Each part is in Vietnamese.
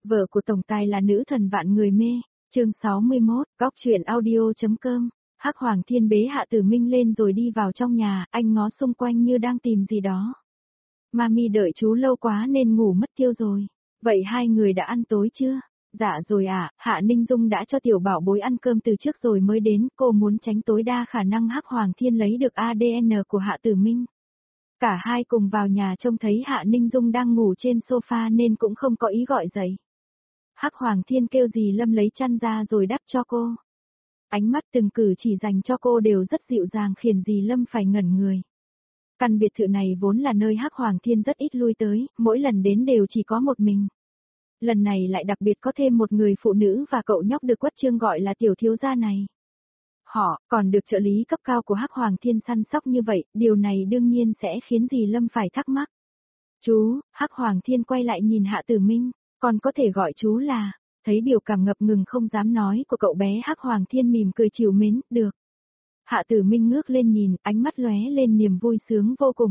Vợ của tổng tài là nữ thần vạn người mê. Chương 61, góc truyện audio.com. Hắc Hoàng Thiên bế Hạ Tử Minh lên rồi đi vào trong nhà, anh ngó xung quanh như đang tìm gì đó. Mami đợi chú lâu quá nên ngủ mất tiêu rồi. Vậy hai người đã ăn tối chưa? Dạ rồi ạ, Hạ Ninh Dung đã cho tiểu bảo bối ăn cơm từ trước rồi mới đến, cô muốn tránh tối đa khả năng Hắc Hoàng Thiên lấy được ADN của Hạ Tử Minh. Cả hai cùng vào nhà trông thấy Hạ Ninh Dung đang ngủ trên sofa nên cũng không có ý gọi dậy. Hắc Hoàng Thiên kêu dì Lâm lấy chăn ra rồi đắp cho cô. Ánh mắt từng cử chỉ dành cho cô đều rất dịu dàng khiến dì Lâm phải ngẩn người. Căn biệt thự này vốn là nơi Hắc Hoàng Thiên rất ít lui tới, mỗi lần đến đều chỉ có một mình. Lần này lại đặc biệt có thêm một người phụ nữ và cậu nhóc được Quất Trương gọi là tiểu thiếu gia này. Họ còn được trợ lý cấp cao của Hắc Hoàng Thiên săn sóc như vậy, điều này đương nhiên sẽ khiến dì Lâm phải thắc mắc. Chú, Hắc Hoàng Thiên quay lại nhìn Hạ Tử Minh, còn có thể gọi chú là, thấy biểu cảm ngập ngừng không dám nói của cậu bé Hắc Hoàng Thiên mỉm cười trìu mến, được. Hạ Tử Minh ngước lên nhìn, ánh mắt lóe lên niềm vui sướng vô cùng,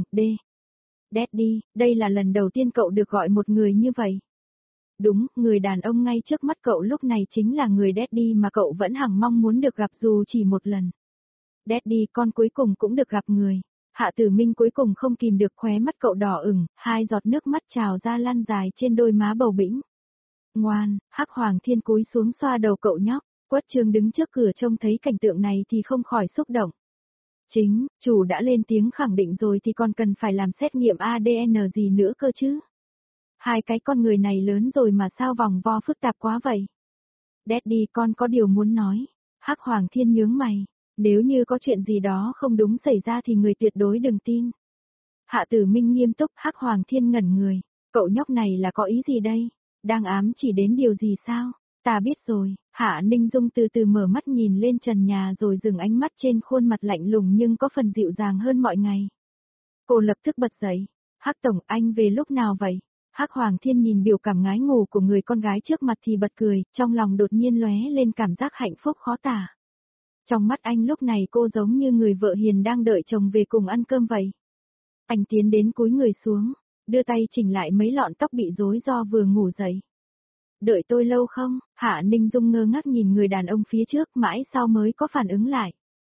Daddy, đây là lần đầu tiên cậu được gọi một người như vậy. Đúng, người đàn ông ngay trước mắt cậu lúc này chính là người Daddy mà cậu vẫn hằng mong muốn được gặp dù chỉ một lần. Daddy, con cuối cùng cũng được gặp người. Hạ Tử Minh cuối cùng không kìm được, khóe mắt cậu đỏ ửng, hai giọt nước mắt trào ra lan dài trên đôi má bầu bĩnh. Ngoan, Hắc Hoàng Thiên cúi xuống xoa đầu cậu nhóc, Quất Trương đứng trước cửa trông thấy cảnh tượng này thì không khỏi xúc động. Chính, chủ đã lên tiếng khẳng định rồi thì còn cần phải làm xét nghiệm ADN gì nữa cơ chứ? Hai cái con người này lớn rồi mà sao vòng vo phức tạp quá vậy? Daddy, con có điều muốn nói. Hắc Hoàng Thiên nhướng mày. Nếu như có chuyện gì đó không đúng xảy ra thì người tuyệt đối đừng tin. Hạ Tử Minh nghiêm túc. Hắc Hoàng Thiên ngẩn người. Cậu nhóc này là có ý gì đây? Đang ám chỉ đến điều gì sao? Ta biết rồi. Hạ Ninh Dung từ từ mở mắt nhìn lên trần nhà rồi dừng ánh mắt trên khuôn mặt lạnh lùng nhưng có phần dịu dàng hơn mọi ngày. Cô lập tức bật dậy. Hắc Tổng, anh về lúc nào vậy? Hắc Hoàng Thiên nhìn biểu cảm ngái ngủ của người con gái trước mặt thì bật cười, trong lòng đột nhiên lóe lên cảm giác hạnh phúc khó tả. Trong mắt anh lúc này cô giống như người vợ hiền đang đợi chồng về cùng ăn cơm vậy. Anh tiến đến cúi người xuống, đưa tay chỉnh lại mấy lọn tóc bị rối do vừa ngủ dậy. Đợi tôi lâu không? Hạ Ninh Dung ngơ ngác nhìn người đàn ông phía trước mãi sau mới có phản ứng lại.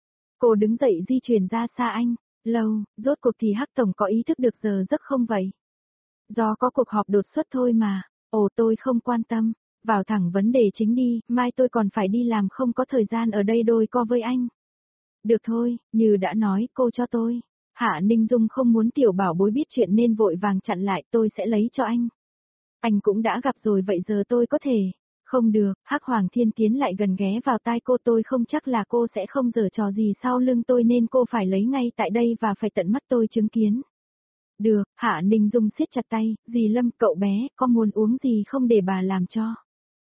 Cô đứng dậy di chuyển ra xa anh. Lâu, rốt cuộc thì Hắc Tổng có ý thức được giờ giấc không vậy? Do có cuộc họp đột xuất thôi mà. Ồ, tôi không quan tâm. Vào thẳng vấn đề chính đi, mai tôi còn phải đi làm, không có thời gian ở đây đôi co với anh. Được thôi, như đã nói, cô cho tôi. Hạ Ninh Dung không muốn tiểu bảo bối biết chuyện nên vội vàng chặn lại, tôi sẽ lấy cho anh. Anh cũng đã gặp rồi, vậy giờ tôi có thể. Không được, Hắc Hoàng Thiên tiến lại gần ghé vào tai cô, tôi không chắc là cô sẽ không giở trò gì sau lưng tôi nên cô phải lấy ngay tại đây và phải tận mắt tôi chứng kiến. Được, Hạ Ninh Dung siết chặt tay, dì Lâm, cậu bé, có muốn uống gì không để bà làm cho?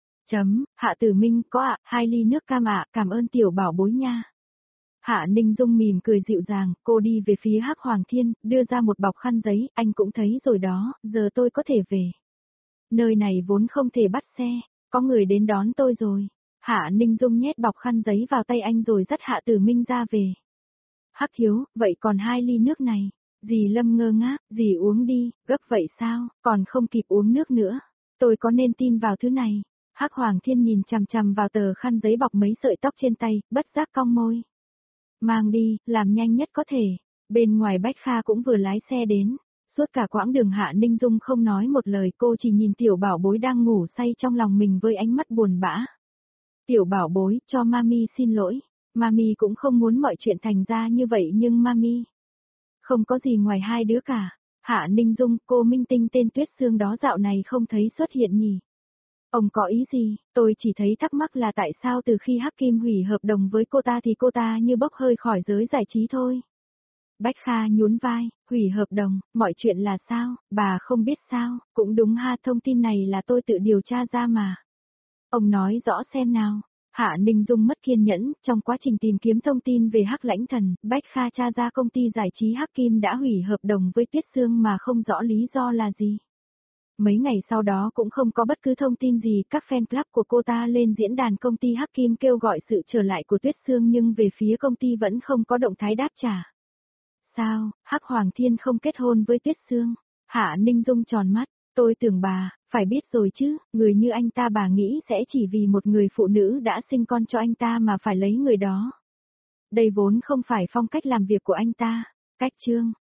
Hạ Tử Minh, có ạ, 2 ly nước cam ạ, cảm ơn tiểu bảo bối nha. Hạ Ninh Dung mỉm cười dịu dàng, cô đi về phía Hắc Hoàng Thiên, đưa ra một bọc khăn giấy, anh cũng thấy rồi đó, giờ tôi có thể về. Nơi này vốn không thể bắt xe, có người đến đón tôi rồi. Hạ Ninh Dung nhét bọc khăn giấy vào tay anh rồi dắt Hạ Tử Minh ra về. Hắc thiếu, vậy còn 2 ly nước này. Dì Lâm ngơ ngác, dì uống đi, gấp vậy sao, còn không kịp uống nước nữa. Tôi có nên tin vào thứ này? Hắc Hoàng Thiên nhìn chằm chằm vào tờ khăn giấy bọc mấy sợi tóc trên tay, bất giác cong môi. Mang đi, làm nhanh nhất có thể. Bên ngoài Bách Kha cũng vừa lái xe đến. Suốt cả quãng đường Hạ Ninh Dung không nói một lời, cô chỉ nhìn tiểu bảo bối đang ngủ say trong lòng mình với ánh mắt buồn bã. Tiểu bảo bối, cho Mami xin lỗi. Mami cũng không muốn mọi chuyện thành ra như vậy nhưng Mami... Không có gì ngoài hai đứa cả. Hạ Ninh Dung, cô minh tinh tên Tuyết Sương đó dạo này không thấy xuất hiện nhỉ? Ông có ý gì? Tôi chỉ thấy thắc mắc là tại sao từ khi Hắc Kim hủy hợp đồng với cô ta thì cô ta như bốc hơi khỏi giới giải trí thôi. Bách Kha nhún vai, hủy hợp đồng, mọi chuyện là sao, bà không biết sao, cũng đúng ha, thông tin này là tôi tự điều tra ra mà. Ông nói rõ xem nào. Hạ Ninh Dung mất kiên nhẫn, trong quá trình tìm kiếm thông tin về Hắc Lãnh Thần, Bách Kha tra ra công ty giải trí Hắc Kim đã hủy hợp đồng với Tuyết Sương mà không rõ lý do là gì. Mấy ngày sau đó cũng không có bất cứ thông tin gì, các fan club của cô ta lên diễn đàn công ty Hắc Kim kêu gọi sự trở lại của Tuyết Sương nhưng về phía công ty vẫn không có động thái đáp trả. Sao, Hắc Hoàng Thiên không kết hôn với Tuyết Sương? Hạ Ninh Dung tròn mắt, Tôi tưởng bà, phải biết rồi chứ, người như anh ta bà nghĩ sẽ chỉ vì một người phụ nữ đã sinh con cho anh ta mà phải lấy người đó. Đây vốn không phải phong cách làm việc của anh ta. Cách chương